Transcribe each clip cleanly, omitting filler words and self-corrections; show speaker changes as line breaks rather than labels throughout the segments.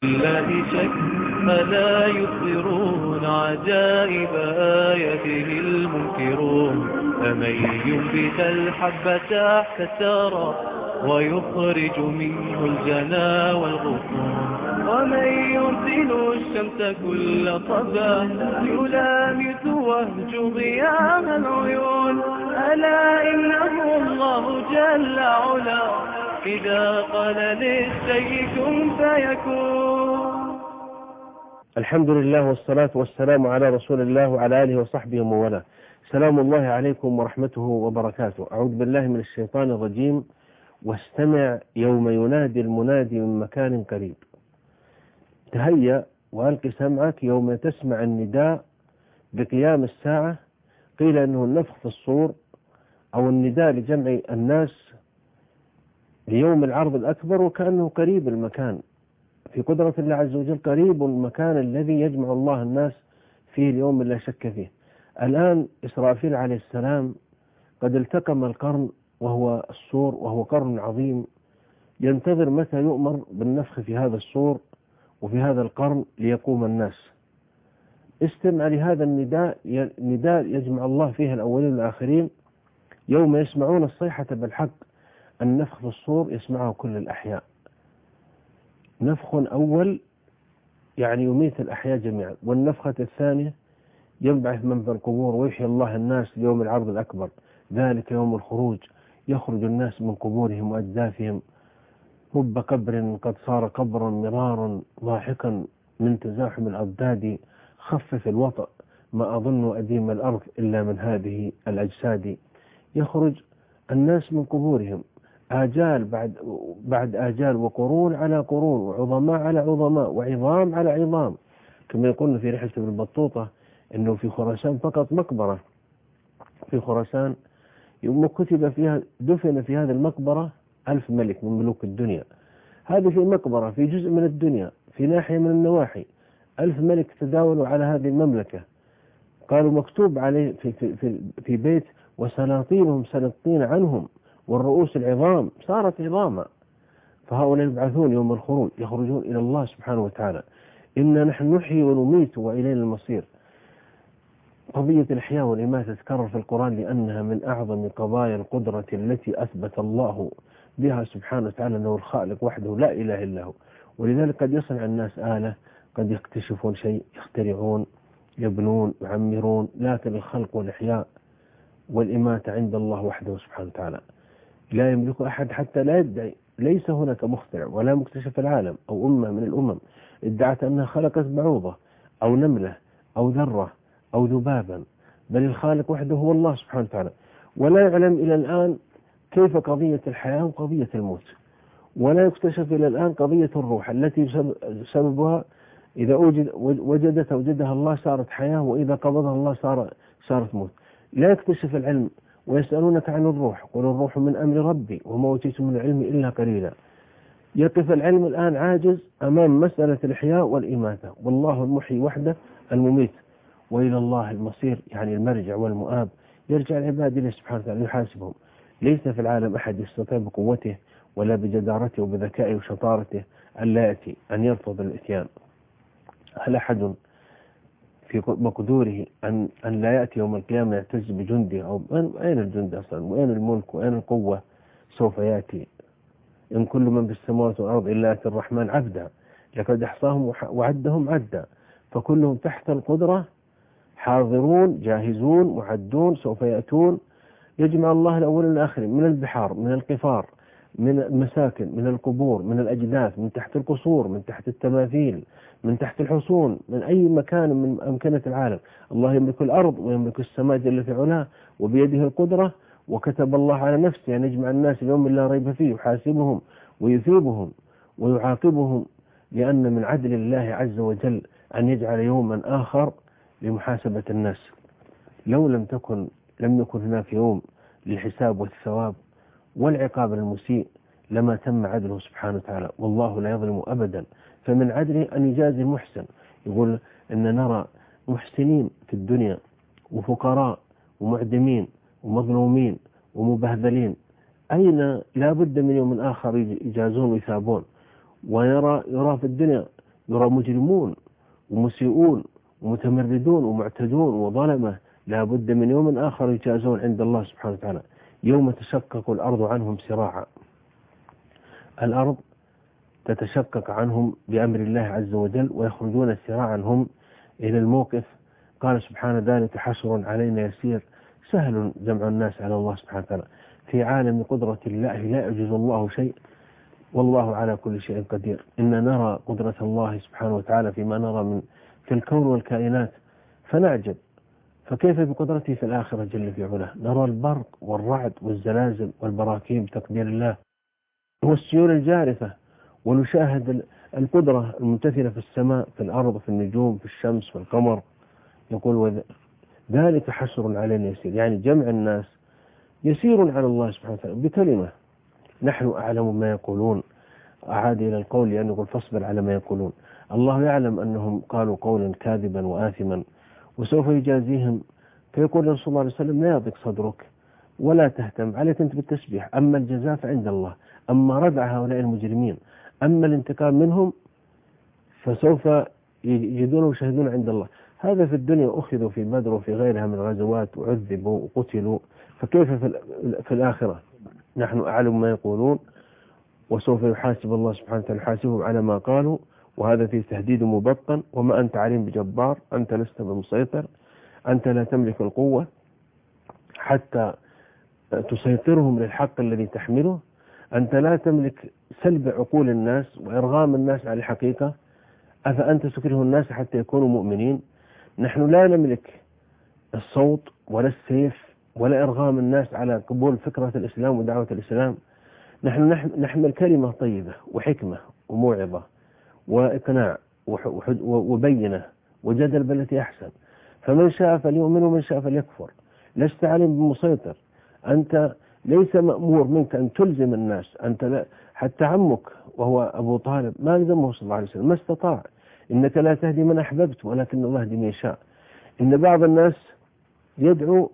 لا شك ألا يبصرون عجائب آياته المنكرون فمن ينبت الحب تحت الثرى ويخرج منه الجنا والغصون ومن يرسل الشمس كل صباح يلامس وهج ضياء العيون ألا إنه الله جل علا إذا قال للشيء كن فيكون.
الحمد لله والصلاة والسلام على رسول الله وعلى آله وصحبه ومن والاه. سلام الله عليكم ورحمته وبركاته. أعوذ بالله من الشيطان الرجيم. واستمع يوم ينادي المنادي من مكان قريب. تهيأ وألق سمعك يوم تسمع النداء بقيام الساعة. قيل أنه النفخ في الصور أو النداء لجمع الناس ليوم العرض الأكبر، وكأنه قريب المكان في قدرة الله عز وجل، قريب المكان الذي يجمع الله الناس فيه اليوم لا شك فيه. الآن إسرافيل عليه السلام قد التقم القرن وهو الصور، وهو قرن عظيم ينتظر متى يؤمر بالنفخ في هذا الصور وفي هذا القرن ليقوم الناس. استمع لهذا النداء، نداء يجمع الله فيه الأولين والآخرين يوم يسمعون الصيحة بالحق. النفخ في الصور يسمعه كل الأحياء. نفخ أول يعني يميت الأحياء جميعا، والنفخة الثانية ينبعث من في القبور ويحيي الله الناس ليوم العرض الأكبر، ذلك يوم الخروج. يخرج الناس من قبورهم وأجداثهم، رب قبر قد صار قبرا مرارا ضاحكا من تزاحم الأضداد، خفف الوطأ ما أظن أديم الأرض إلا من هذه الأجساد. يخرج الناس من قبورهم آجال بعد آجال، وقرون على قرون، وعظماء على عظماء، وعظام على عظام، كما يقولون في رحلة ابن بطوطة أنه في خراسان فقط مقبرة في خراسان يوم كتب فيها دفن في هذه المقبرة 1000 ملك من ملوك الدنيا. هذه في مقبرة في جزء من الدنيا في ناحية من النواحي، 1000 ملك تداولوا على هذه المملكة. قالوا مكتوب عليه في بيت وسلاطينهم سنطين عنهم، والرؤوس العظام صارت عظاما. فهؤلاء يبعثون يوم الخروج، يخرجون إلى الله سبحانه وتعالى. إنا نحن نحيي ونميت وإلينا المصير. قضية الإحياء والإماتة تذكر في القرآن لأنها من أعظم قضايا القدرة التي أثبت الله بها سبحانه وتعالى أنه الخالق وحده لا إله إلا هو. ولذلك قد يصنع الناس آلة، قد يكتشفون شيء، يخترعون، يبنون، يعمرون، لكن الخلق والإحياء والإماتة عند الله وحده سبحانه وتعالى. لا يملك أحد حتى لا يدعي. ليس هناك مخترع ولا مكتشف العالم أو أمة من الأمم ادعت أنها خلقت بعوضة أو نملة أو ذرة أو ذبابا، بل الخالق وحده هو الله سبحانه وتعالى. ولا يعلم إلى الآن كيف قضية الحياة وقضية الموت، ولا يكتشف إلى الآن قضية الروح التي سببها إذا وجدها الله صارت حياة، وإذا قبضها الله صارت موت. لا يكتشف العلم. ويسألونك عن الروح قل الروح من أمر ربي وما أوتيتم من العلم إلا قليلا. يقف العلم الآن عاجز أمام مسألة الإحياء والإماتة، والله المحيي وحده المميت، وإلى الله المصير، يعني المرجع والمؤاب. يرجع العباد إليه سبحانه وتعالى يحاسبهم. ليس في العالم أحد يستطيع بقوته ولا بجدارته وبذكائه وشطارته أن لا يأتي، أن يرفض الإتيان. هل أحد في مقدوره أن لا يأتي يوم القيامة يعتز بجنده؟ أو أين الجند أصلا، وأين الملك، وأين القوة؟ سوف يأتي. إن كل من في السماوات والأرض إلا أتى الرحمن عبدا لقد أحصاهم وعدهم عدا. فكلهم تحت القدرة، حاضرون جاهزون معدون، سوف يأتون. يجمع الله الأول والآخرين من البحار، من القفار، من المساكن، من القبور، من الأجداث، من تحت القصور، من تحت التماثيل، من تحت الحصون، من أي مكان من أمكنة العالم. الله يملك الأرض ويملك السماء جل في علاه، وبيده القدرة. وكتب الله على نفسه أن يجمع الناس اليوم لا ريب فيه، يحاسبهم ويثيبهم ويعاقبهم، لأن من عدل الله عز وجل أن يجعل يوما آخر لمحاسبة الناس. لو لم يكن هناك يوم للحساب والثواب والعقاب للمسيء لما تم عدله سبحانه وتعالى، والله لا يظلم أبدا. فمن عدله أن يجازي المحسن. يقول إن نرى محسنين في الدنيا وفقراء ومعدمين ومظلومين ومبهذلين، أين لا بد من يوم آخر يجازون ويثابون. ويرى في الدنيا يرى مجرمون ومسيئون ومتمردون ومعتدون وظلمة لا بد من يوم آخر يجازون عند الله سبحانه وتعالى، يوم تشقق الأرض عنهم سراعا. الأرض تتشقق عنهم بأمر الله عز وجل ويخرجون سراعا هم إلى الموقف. قال سبحانه ذلك حشر علينا يسير، سهل جمع الناس على الله سبحانه وتعالى. في عالم قدرة الله لا يعجز الله شيء، والله على كل شيء قدير. إن نرى قدرة الله سبحانه وتعالى فيما نرى في الكون والكائنات فنعجب، فكيف بقدرته في الآخرة جل في علاه؟ نرى البرق والرعد والزلازل والبراكين بتقدير الله والسيول الجارفة، ونشاهد القدرة الممتثلة في السماء، في الأرض، في النجوم، في الشمس، في القمر. يقول ذلك حشر علينا يسير، يعني جمع الناس يسير على الله سبحانه وتعالى بكلمة. نحن أعلم ما يقولون، أعاد إلى القول لأنه يقول فاصبر على ما يقولون. الله يعلم أنهم قالوا قولا كاذبا وآثما وسوف يجازيهم. فيقول رسول الله عليه وسلم لا يضيق صدرك ولا تهتم، عليك أنت بالتسبيح، أما الجزاء فعند الله، أما ردع هؤلاء المجرمين، أما الانتقام منهم فسوف يجدون ويشهدون عند الله. هذا في الدنيا أخذوا في بدر وفي غيرها من الغزوات وعذبوا وقتلوا، فكيف في الآخرة؟ نحن أعلم ما يقولون وسوف يحاسب الله سبحانه وتعالى يحاسبهم على ما قالوا، وهذا فيه تهديد مبطن. وما أنت عليم بجبار، أنت لست بمسيطر، أنت لا تملك القوة حتى تسيطرهم للحق الذي تحمله، أنت لا تملك سلب عقول الناس وإرغام الناس على الحقيقة، أفأنت تكره الناس حتى يكونوا مؤمنين؟ نحن لا نملك الصوت ولا السيف ولا إرغام الناس على قبول فكرة الإسلام ودعوة الإسلام. نحن نحمل كلمة طيبة وحكمة وموعظة وإقناع وبينة وجدل بالتي أحسن، فمن شاء فليؤمن ومن شاء فليكفر. لست عليهم بمسيطر، أنت ليس مأمور منك أن تلزم الناس. أنت لا، حتى عمك وهو أبو طالب ما لزمه صلى الله عليه وسلم، ما استطاع. إنك لا تهدي من أحببت ولكن الله يهدي من يشاء. إن بعض الناس يدعو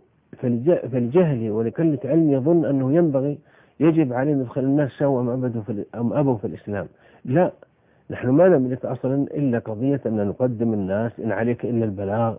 فالجهل ولقلة علم يظن أنه يجب عليه أن يدخل الناس شاءوا أم أبوا في الإسلام. لا، نحن ما نملك أصلا إلا قضية أن نقدم الناس، إن عليك إلا البلاغ،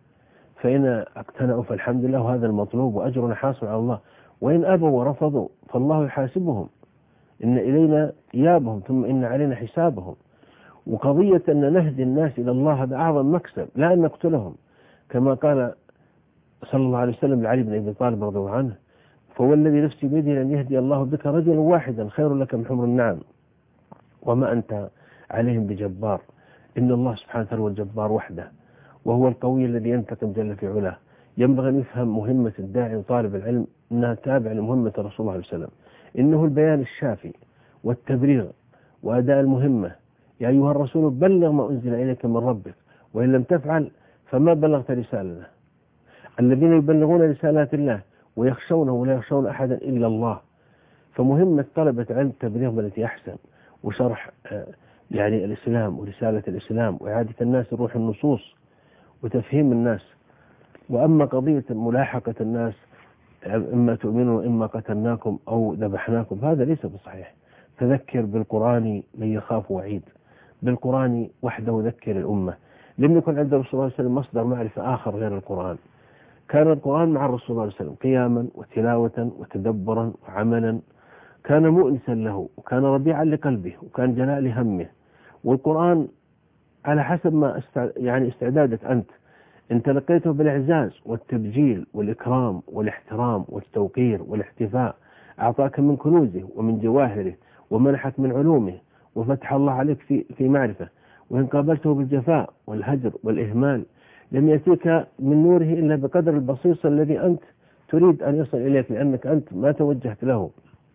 فإن اقتنعوا فالحمد لله وهذا المطلوب وأجرنا حاصل على الله، وإن أبوا ورفضوا فالله يحاسبهم، إن إلينا إيابهم ثم إن علينا حسابهم. وقضية أن نهدي الناس إلى الله هذا أعظم مكسب، لا أن نقتلهم، كما قال صلى الله عليه وسلم لعلي بن أبي طالب رضي الله عنه: فوالذي نفسي بيده أن يهدي الله بك رجلا واحدا خير لك من حمر النعم وما أنت عليهم بجبار. إن الله سبحانه وتعالى هو الجبار وحده، وهو القوي الذي ينتقم جل في علاه. ينبغي أن يفهم مهمة الداعي وطالب العلم أنها تابعة لمهمة رسول الله عليه وسلم، إنه البيان الشافي والتبرير وأداء المهمة. يا أيها الرسول بلغ ما أنزل إليك من ربك وإن لم تفعل فما بلغت رسالته. الذين يبلغون رسالات الله ويخشونه ولا يخشون أحدا إلا الله. فمهمة طلبة علم تبليغ بالتي أحسن وشرح يعني الإسلام ورسالة الإسلام وإعادة الناس روح النصوص وتفهيم الناس. وأما قضية ملاحقة الناس إما تؤمنوا وإما قتلناكم أو ذبحناكم هذا ليس بصحيح. فذكر بالقرآن من يخاف وعيد، بالقرآن وحده ذكر الأمة. لم يكن عند الرسول صلى الله عليه وسلم مصدر معرفة آخر غير القرآن. كان القرآن مع الرسول صلى الله عليه وسلم قياما وتلاوة وتدبرا وعملا، كان مؤنسا له وكان ربيعا لقلبه وكان جلاء لهمه. والقرآن على حسب ما يعني استعدادك أنت لقيته بالإعزاز والتبجيل والإكرام والاحترام والتوقير والاحتفاء. أعطاك من كنوزه ومن جواهره ومنحك من علومه وفتح الله عليك في معرفة. وإن قابلته بالجفاء والهجر والإهمال لم يأتيك من نوره إلا بقدر البصيص الذي أنت تريد أن يصل إليك، لأنك أنت ما توجهت له.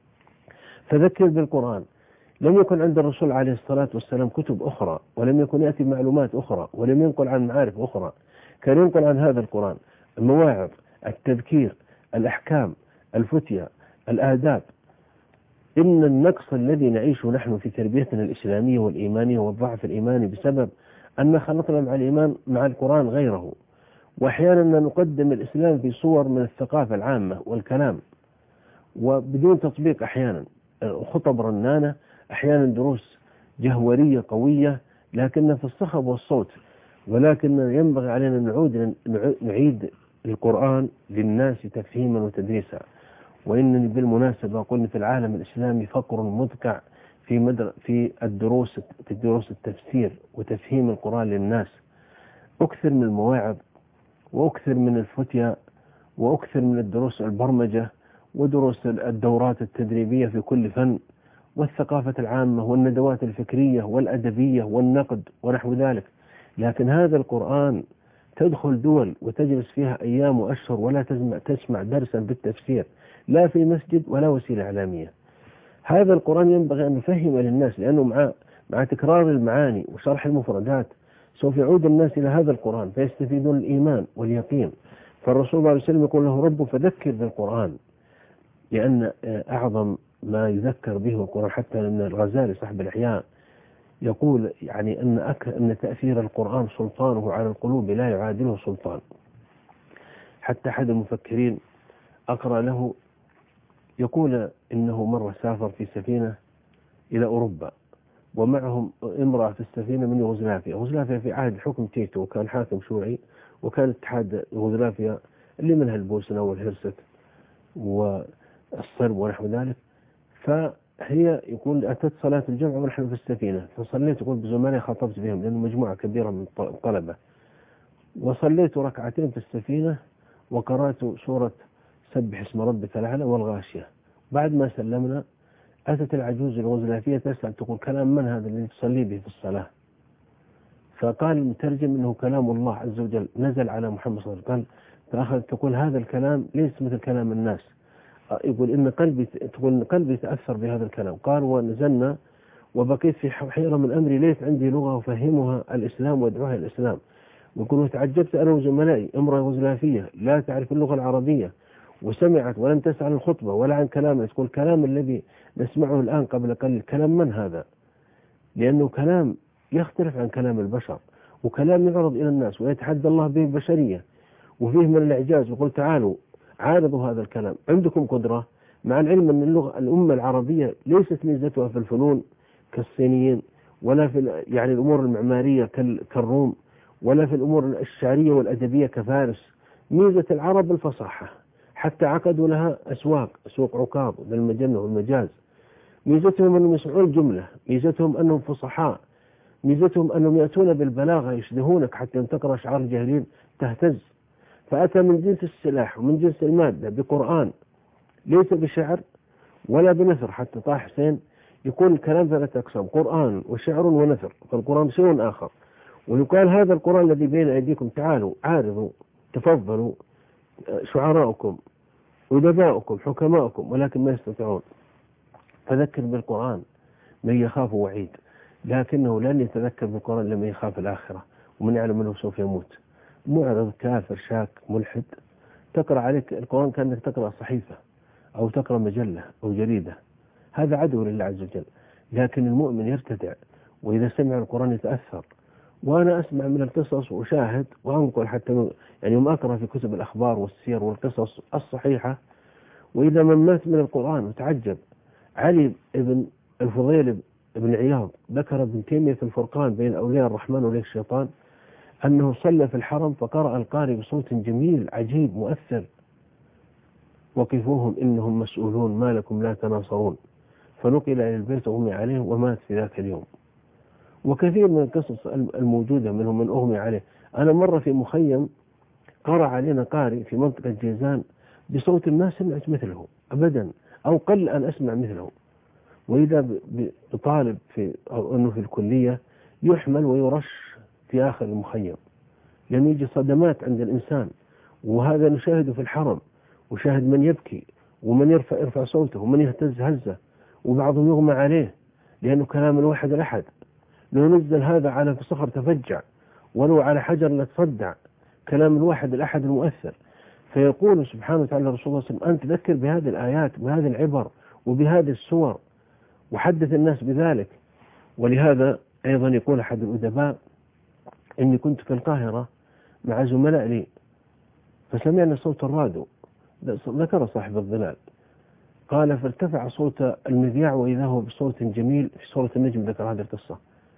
فذكر بالقرآن. لم يكن عند الرسول عليه الصلاة والسلام كتب أخرى، ولم يكن يأتي معلومات أخرى، ولم ينقل عن معارف أخرى. كان ينقل عن هذا القرآن المواعظ، التذكير، الأحكام، الفتية، الآداب. إن النقص الذي نعيشه نحن في تربيتنا الإسلامية والإيمانية والضعف الإيماني بسبب أن خلطنا مع الإيمان مع القرآن غيره، وأحيانا نقدم الإسلام في صور من الثقافة العامة والكلام وبدون تطبيق، أحيانا خطب رنانة، أحيانا دروس جهورية قوية لكن في الصخب والصوت. ولكن ينبغي علينا نعيد القرآن للناس تفهيما وتدريسا. وإنني بالمناسبة أقول في العالم الإسلامي فقر مدقع في دروس التفسير وتفهيم القرآن للناس. أكثر من المواعظ، وأكثر من الفتيا، وأكثر من الدروس البرمجة، ودروس الدورات التدريبية في كل فن، والثقافة العامة، والندوات الفكرية والأدبية والنقد ونحو ذلك. لكن هذا القرآن تدخل دول وتجلس فيها أيام وأشهر ولا تسمع درسا بالتفسير، لا في مسجد ولا وسيلة إعلامية. هذا القرآن ينبغي أن نفهم للناس، لأنه مع تكرار المعاني وشرح المفردات سوف يعود الناس إلى هذا القرآن فيستفيدون الإيمان واليقين. فالرسول صلى الله عليه وسلم يقول له رب فذكر بالقرآن، لأن أعظم ما يذكر به القرآن. حتى أن الغزالي صاحب الإحياء يقول يعني أن تأثير القرآن سلطانه على القلوب لا يعادله سلطان. حتى أحد المفكرين أقرأ له يقول إنه مرة سافر في سفينة إلى أوروبا، ومعهم امرأة في السفينة من يوغوسلافيا في عهد حكم تيتو، وكان حاكم شيوعي، وكان اتحاد يوغوسلافيا اللي منها البوسنة والهرسك والصرب ونحو ذلك. فهي يقول أتت صلاة الجمعة ونحن في السفينة، فصليت يقول بزملائي خطبت بهم لأنه مجموعة كبيرة من الطلبة، وصليت ركعتين في السفينة وقرأت سورة سبح اسم ربك الأعلى والغاشية. بعد ما سلمنا أتت العجوز اليوغوسلافية تسأل تقول كلام من هذا الذي تصلي به في الصلاة؟ فقال المترجم إنه كلام الله عز وجل نزل على محمد صلى الله عليه وسلم. فأخذت تقول هذا الكلام ليس مثل كلام الناس، يقول إن قلبي تأثر بهذا الكلام. قال ونزلنا وبقيت في حيرة من أمري، ليس عندي لغة أفهمها الإسلام وأدعوها الإسلام. ويقول تعجبت أنا وزملائي، امرأة يوغوسلافية لا تعرف اللغة العربية وسمعت ولم تسأل الخطبة ولا عن كلامه، تقول الكلام الذي نسمعه الآن قبل قليل كلام من هذا؟ لأنه كلام يختلف عن كلام البشر، وكلام يعرض إلى الناس ويتحدى الله به البشرية، وفيه من الإعجاز. يقول تعالوا عارضوا هذا الكلام، عندكم قدرة، مع العلم أن الأمة العربية ليست ميزتها في الفنون كالصينيين، ولا في يعني الأمور المعمارية كالروم، ولا في الأمور الشعرية والأدبية كفارس. ميزة العرب الفصاحة، حتى عقدوا لها أسواق، سوق عكاظ للمجنة والمجاز. ميزتهم أنهم يسمعون الجملة، ميزتهم أنهم فصحاء، ميزتهم أنهم يأتون بالبلاغة يشدهونك حتى تقرأ أشعار الجاهلين تهتز. فأتى من جنس السلاح ومن جنس المادة بقرآن ليس بشعر ولا بنثر. حتى طه حسين يكون الكلام ثلاثة أقسام، قرآن وشعر ونثر، فالقرآن شيء آخر. ويقال هذا القرآن الذي بين أيديكم تعالوا عارضوا تفضلوا شعراؤكم أدباؤكم حكماؤكم، ولكن ما يستطيعون. فذكر بالقرآن من يخاف وعيد، لكنه لن يتذكر بالقرآن لمن يخاف الآخرة ومن يعلم أنه سوف يموت. معرض كافر شاك ملحد تقرأ عليك القرآن كأنك تقرأ صحيفة أو تقرأ مجلة أو جريدة، هذا عدو لله عز وجل. لكن المؤمن يرتدع، وإذا سمع القرآن يتأثر. وأنا أسمع من القصص وأشاهد وأنقل، حتى يعني يوم أقرأ في كتب الأخبار والسير والقصص الصحيحة، وإذا من مات من القرآن وتعجب. علي بن الفضيل بن عياض ذكر ابن تيمية في الفرقان بين أولياء الرحمن وأولياء الشيطان أنه صلى في الحرم فقرأ القارئ بصوت جميل عجيب مؤثر: وقفوهم إنهم مسؤولون ما لكم لا تناصرون، فنقل إلى البيت وأغمي عليه ومات في ذاك اليوم. وكثير من القصص الموجودة منهم من أغمي عليه. أنا مرة في مخيم قرأ علينا قارئ في منطقة جيزان بصوت ما سمعت مثله أبدا، أو قل أن أسمع مثله. وإذا بطالب أو أنه في الكلية يحمل ويرش في آخر المخيم، لأن يجي صدمات عند الإنسان. وهذا نشاهده في الحرم، وشاهد من يبكي ومن يرفع صوته ومن يهتز هزة، وبعضهم يغمى عليه لأنه كلام الواحد الأحد. لو نزل هذا على صخر تفجع، ولو على حجر لتصدع، كلام الواحد الأحد المؤثر. فيقول سبحانه وتعالى رسول الله صلى الله عليه وسلم: أن تذكر بهذه الآيات وبهذه العبر وبهذه السور، وحدث الناس بذلك. ولهذا أيضا يقول أحد الأدباء: إني كنت في القاهرة مع زملاء لي فسمعنا صوت الراديو، ذكر صاحب الظلال، قال فارتفع صوت المذياع وإذا هو بصوت جميل في سورة النجم. ذكر هذه القصة.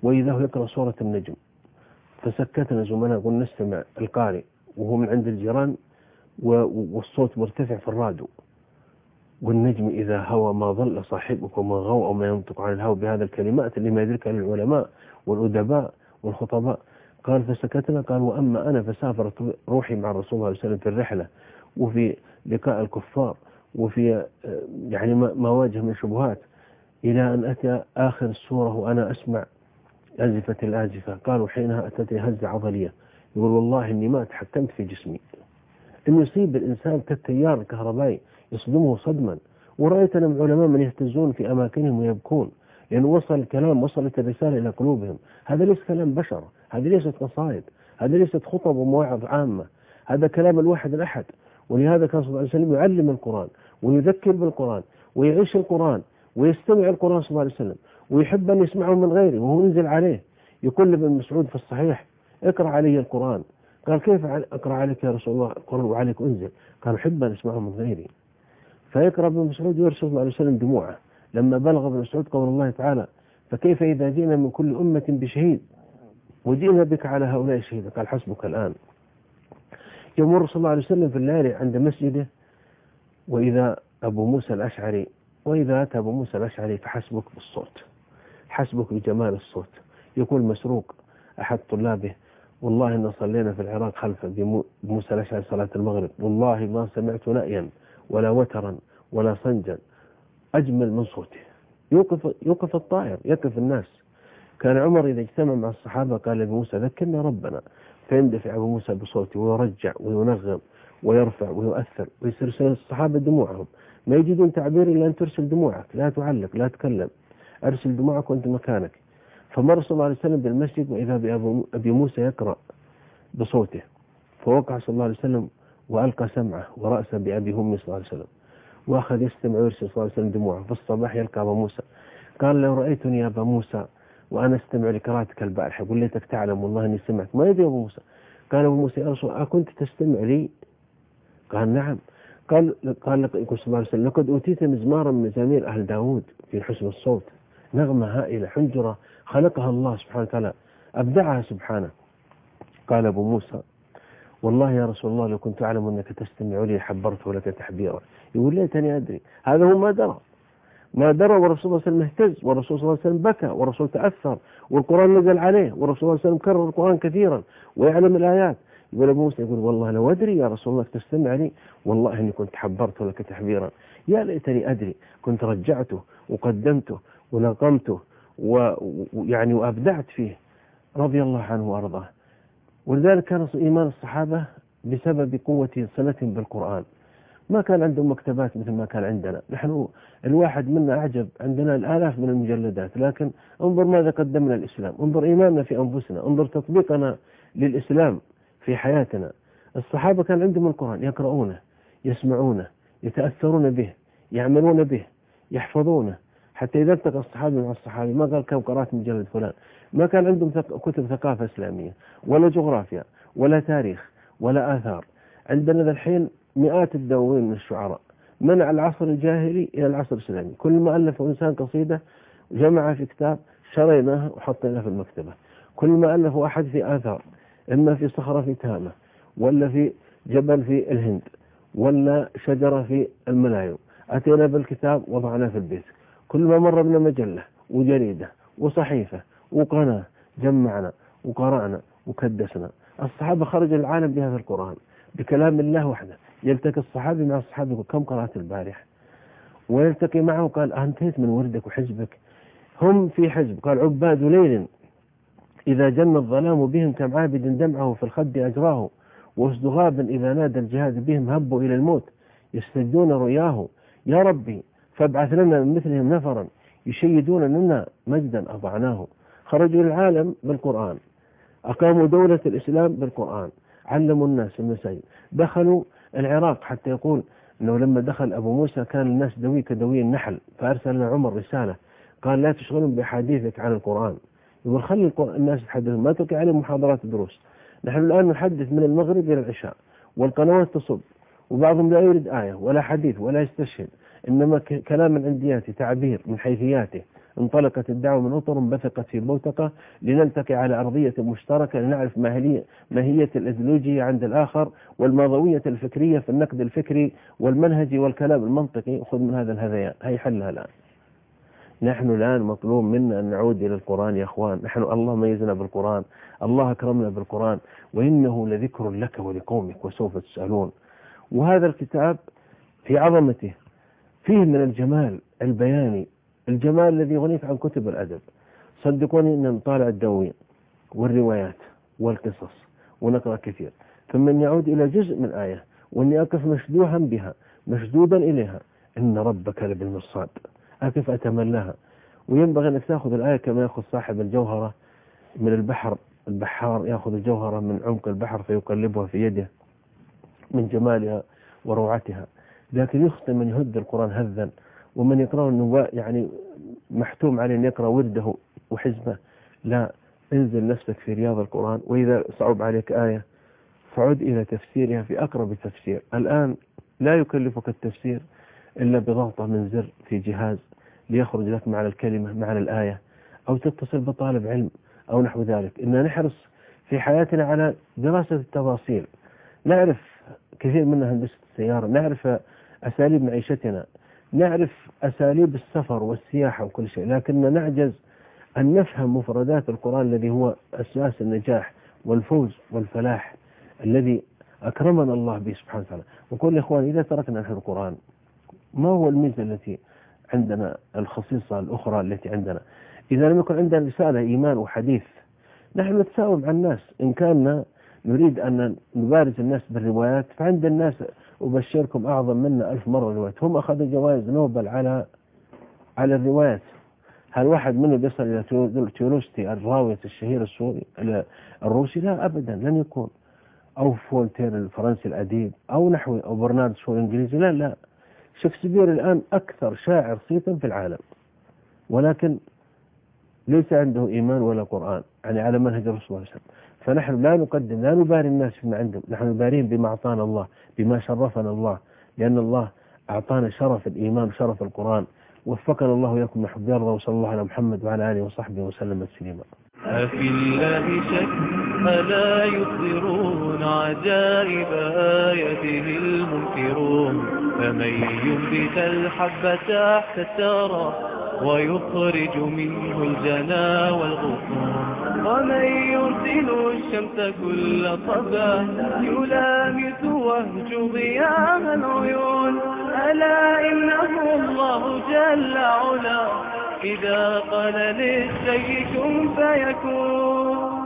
وإذا هو يقرأ سورة النجم، فسكتنا زملاء قلنا نستمع القارئ وهو من عند الجيران والصوت مرتفع في الراديو، والنجم إذا هوى ما ضل صاحبك وما غوى وما ينطق عن الهوى بهذا الكلمات اللي ما يدركها العلماء والأدباء والخطباء. قال فسكتنا. قال وأما أنا فسافرت روحي مع الرسول صلى الله عليه وسلم في الرحلة وفي لقاء الكفار وفي يعني ما واجه من شبهات، إلى أن أتى آخر السورة وأنا أسمع أزفة الآزفة. قالوا حينها أتتني هزة عضلية، يقول والله إني ما تحكمت في جسمي. إن يصيب الإنسان كالتيار الكهربائي يصدمه صدما. ورأيت أنا من علماء من يهتزون في أماكنهم ويبكون، لأنه وصل الكلام، وصلت الرسالة إلى قلوبهم. هذا ليس كلام بشر، هذه ليست قصائد، هذه ليست خطب ومواعظ عامة، هذا كلام الواحد الأحد. ولهذا كان صلى الله عليه وسلم يعلم القرآن ويذكر بالقرآن ويعيش القرآن ويستمع القرآن صلى الله عليه وسلم، ويحب أن يسمعه من غيره وهو ينزل عليه. يقول لابن مسعود في الصحيح اقرأ علي القرآن. قال كيف أقرأ عليك يا رسول الله القرآن وعليك أنزل؟ قال أحب أن أسمعه من غيري. فيقرأ ابن مسعود ويرسل صلى الله عليه وسلم دموعه لما بلغ ابن مسعود قول الله تعالى فكيف إذا جئنا من كل أمة بشهيد وجئنا بك على هؤلاء شهيدا. قال حسبك الآن. يمر صلى الله عليه وسلم في الليالي عند مسجده وإذا أبو موسى الأشعري، وإذا أتى أبو موسى الأشعري فحسبك بالصوت، حسبك بجمال الصوت. يقول مسروق أحد طلابه والله إن صلينا في العراق خلف موسى الأشعري صلاة المغرب، والله ما سمعت نأيا ولا وترا ولا صنجا أجمل من صوته. يوقف الطائر، يقف الناس. كان عمر إذا اجتمع مع الصحابة قال لأبي موسى ذكرنا ربنا، فيندفع أبو موسى بصوته ويرجع وينغم ويرفع ويؤثر ويسرسل الصحابة دموعهم. ما يجدون تعبير إلا أن ترسل دموعك، لا تعلق لا تكلم، أرسل دموعك وأنت مكانك. فمر صلى الله عليه وسلم بالمسجد وإذا بأبي موسى يقرأ بصوته، فوقع صلى الله عليه وسلم وألقى سمعه ورأسه بأبي همي صلى الله عليه وسلم، وأخذ يستمع ويرسل صلى الله عليه وسلم دموعه. في الصباح يلقى أبا موسى قال لو رأيتني يا أبا موسى وأنا أستمع لقراءتك البارحة قل ليتك تعلم والله إني سمعت. ما يدري أبو موسى. قال أبو موسى يا رسول الله أكنت تستمع لي؟ قال نعم. قال يقول صلى الله عليه وسلم لقد أوتيت مزمارا من مزامير أهل داود في حسن الصوت، نغمة هائلة حنجرة خلقها الله سبحانه وتعالى أبدعها سبحانه. قال أبو موسى والله يا رسول الله لو كنت أعلم أنك تستمع لي حبرته لك تحبيرا. يقول ليتني أدري. هذا هو ما درى والرسول صلى الله عليه وسلم اهتز، والرسول صلى الله عليه وسلم بكى، والرسول تأثر، والقرآن نزل عليه، والرسول صلى الله عليه وسلم كرر القرآن كثيرا ويعلم الآيات. يقول أبو موسى يقول والله لو أدري يا رسول الله تستمع لي والله إني كنت حبرته لك تحبيرا. يا ليتني أدري كنت رجعته وقدمته ونقمته ويعني وأبدعت فيه رضي الله عنه وأرضاه. ولذلك كان إيمان الصحابة بسبب قوة صلتهم بالقرآن. ما كان عندهم مكتبات مثل ما كان عندنا. نحن الواحد منا أعجب، عندنا الآلاف من المجلدات، لكن انظر ماذا قدمنا الإسلام، انظر إيماننا في أنفسنا، انظر تطبيقنا للإسلام في حياتنا. الصحابة كان عندهم القرآن يقرؤونه يسمعونه يتأثرون به يعملون به يحفظونه. حتى إذا التقى الصحابي مع الصحابي ما قال كم قرأت مجلد فلان. ما كان عندهم كتب ثقافة إسلامية ولا جغرافيا ولا تاريخ ولا آثار. عندنا ذا الحين مئات الدواوين من الشعراء من العصر الجاهلي إلى العصر الإسلامي. كل ما ألف إنسان قصيدة جمعها في كتاب شريناها وحطيناها في المكتبة. كل ما ألف أحد في آثار، إما في صخرة في تهامة ولا في جبل في الهند ولا شجرة في الملايو، أتينا بالكتاب وضعناه في البيت. كل ما مر بنا مجلة وجريدة وصحيفة وقناة جمعنا وقرأنا وكدسنا. الصحابة خرج العالم بهذا القرآن بكلام الله وحده. يلتقي الصحابي مع الصحابي يقول كم قرأت البارحة، ويلتقي معه قال أنتهيت من وردك وحزبك. هم في حزب قال عباد ليل إذا جن الظلام بهم كم عابد دمعه في الخد أجراه، وأسد غاب إذا نادى الجهاد بهم هبوا إلى الموت يستجدون رؤياه. يا ربي فابعث لنا من مثلهم نفرا يشيدون لنا مجدا أضعناه. خرجوا للعالم بالقرآن، أقاموا دولة الإسلام بالقرآن، علموا الناس المساجد، دخلوا العراق. حتى يقول أنه لما دخل أبو موسى كان الناس دوي كدوي النحل، فأرسل لنا عمر رسالة قال لا تشغلون بحديثك عن القرآن. يقول خلي الناس يتحدثون، ما تلقي عليهم محاضرات دروس. نحن الآن نحدث من المغرب إلى العشاء والقنوات تصب، وبعضهم لا يريد آية ولا حديث ولا يستشهد، إنما كلام من عندياته تعبير من حيثياته انطلقت الدعوة من أطر بثقت في بوتقة لنلتقي على أرضية مشتركة لنعرف ماهية الإيديولوجية عند الآخر والماضوية الفكرية في النقد الفكري والمنهجي والكلام المنطقي. خذ من هذا الهذيان، هي حلها الآن. نحن الآن مطلوب منا أن نعود إلى القرآن يا أخوان. نحن الله ميزنا بالقرآن، الله أكرمنا بالقرآن، وإنه لذكر لك ولقومك وسوف تسألون. وهذا الكتاب في عظمته فيه من الجمال البياني، الجمال الذي يغنيك عن كتب الأدب. صدقوني أن نطالع الدواوين والروايات والقصص ونقرأ كثير، فمن يعود إلى جزء من آية وأني أقف مشدوها بها مشدودا إليها، إن ربك لبالمرصاد، أقف أتملاها. وينبغي أن تأخذ الآية كما يأخذ صاحب الجوهرة من البحر، البحار يأخذ الجوهرة من عمق البحر فيقلبها في يده من جمالها وروعتها. لكن يخطئ من يهد القرآن هذا، ومن يقرأ أنه يعني محتوم عليه أن يقرأ ورده وحزبه. لا، انزل نفسك في رياض القرآن، وإذا صعب عليك آية فعد إلى تفسيرها في أقرب تفسير. الآن لا يكلفك التفسير إلا بضغطة من زر في جهاز ليخرج لك معنى الكلمة معنى الآية، أو تتصل بطالب علم أو نحو ذلك. إننا نحرص في حياتنا على دراسة التفاصيل، نعرف كثير منها هندسة السيارة، نعرف أساليب معيشتنا، نعرف أساليب السفر والسياحة وكل شيء، لكننا نعجز أن نفهم مفردات القرآن الذي هو أساس النجاح والفوز والفلاح الذي أكرمنا الله به سبحانه وتعالى. وكل إخوان إذا تركنا نحن القرآن، ما هو الميزة التي عندنا الخصيصة الأخرى التي عندنا؟ إذا لم يكن عندنا رسالة إيمان وحديث، نحن نتساوم مع الناس. إن كنا نريد أن نبارز الناس بالروايات، فعند الناس أبشركم أعظم منا 1000 مرة روايات، هم أخذوا جوائز نوبل على الروايات. هل واحد منه بيصل إلى تولستوي الراوية الشهير السوري الروسي؟ لا أبدا، لن يكون. أو فولتير الفرنسي الأديب، أو نحوي، أو برنارد شو الإنجليزي. لا، شكسبير الآن أكثر شاعر صيتا في العالم، ولكن ليس عنده إيمان ولا قرآن، يعني على منهج الرسول صلى الله عليه وسلم. فنحن لا نباري الناس فيما عندهم، نحن نباريهم بما أعطانا الله، بما شرفنا الله، لأن الله أعطانا شرف الإيمان وشرف القرآن. وفقنا الله وياكم نحب يرضى، وصلى الله على محمد وعلى آله وصحبه وسلم تسليما.
أفي الله شك ألا يبصرون عجائب آياته المنكرون، فمن ينبت الحب تحت الثرى ويخرج منه الجنا والغصون، ومن يرسل الشمس كل صباح يلامس وهج ضياء العيون، ألا إنه الله جل علا إذا قال للشيء كن فيكون.